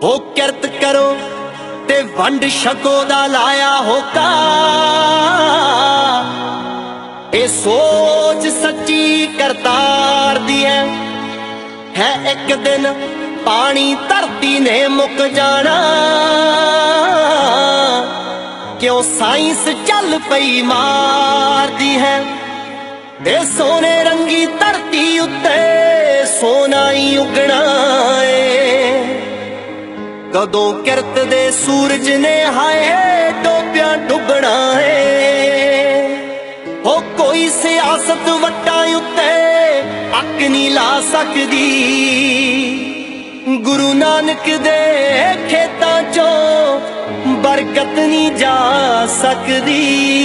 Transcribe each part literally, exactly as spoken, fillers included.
हो किरत करो ते वंड छको दा लाया होका। ए सोच सच्ची करतार दी है, है एक दिन पानी धरती ने मुक जाना। क्यों साइंस चल पई मार दी है, ए सोने रंगी धरती उत्ते सोना ही उगना है। कदों किरत दे सूरज ने हाय डोबिया डुबना है। हो कोई सियासत वट्टां उत्ते अक नहीं ला सकदी, गुरु नानक दे खेतां चों बरकत नहीं जा सकदी।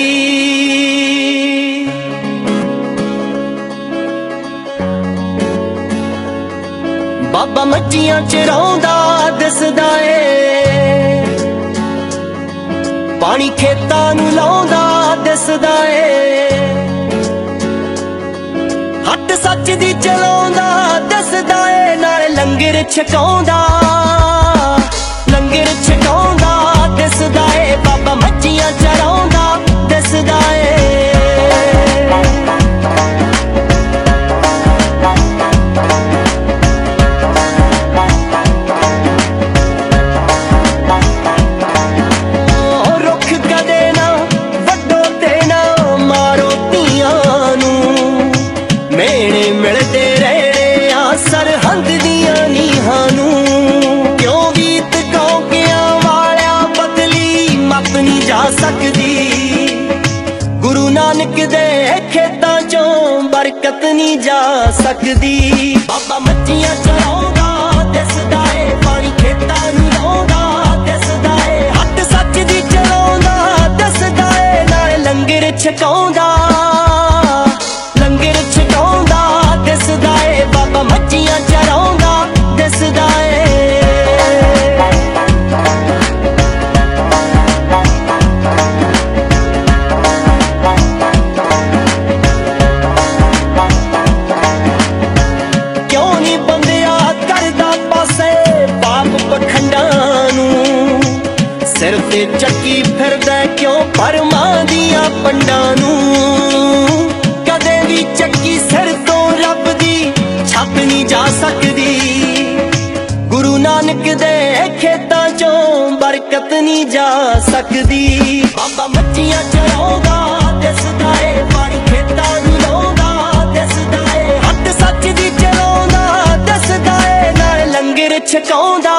बाबा मच्छियां चराउंदा दिसदा ए, पानी खेतां नूं लाउंदा दिसदा ए। हट सच दी चलाउंदा दिसदा ए, नाल लंगर छकाउंदा लंगर छकाउंदा दिसदा ए। बाबा मच्छियां चराउंदा दिसदा ए। मिलते रहने आ सरहंद दियां नीहां नूं, क्यों गीत कौकियां वालिया बदली मत नहीं जा सकदी। गुरु नानक दे खेतां चों बरकत नहीं जा सकदी। बाबा मच्छियां चराउंदा दिसदा ए, पानी खेतां नूं लाउंदा दिसदा ए। हट सच दी चलाउंदा दिसदा ए, नाल लंगर छकाउंदा लंगर छकाउंदा दिसदा ए। बाबा मच्छियां चराउंदा दिसदा ए। क्यों नहीं बंदिया करदा पासे पाप पखंडां नूं, सिर ते चक्की फिरदा क्यों परमां दियां पंडां नूं। कदे भी चक्की सिर तो रब दी छप नहीं जा सकदी, गुरु नानक दे खेतां चों बरकत नहीं जा सकदी। बाबा मच्छियां चराउंदा दिसदा ए, पानी खेतां नूं लाउंदा दिसदा ए। हट सच दी चलाउंदा दिसदा ए, नाल लंगर छकाउंदा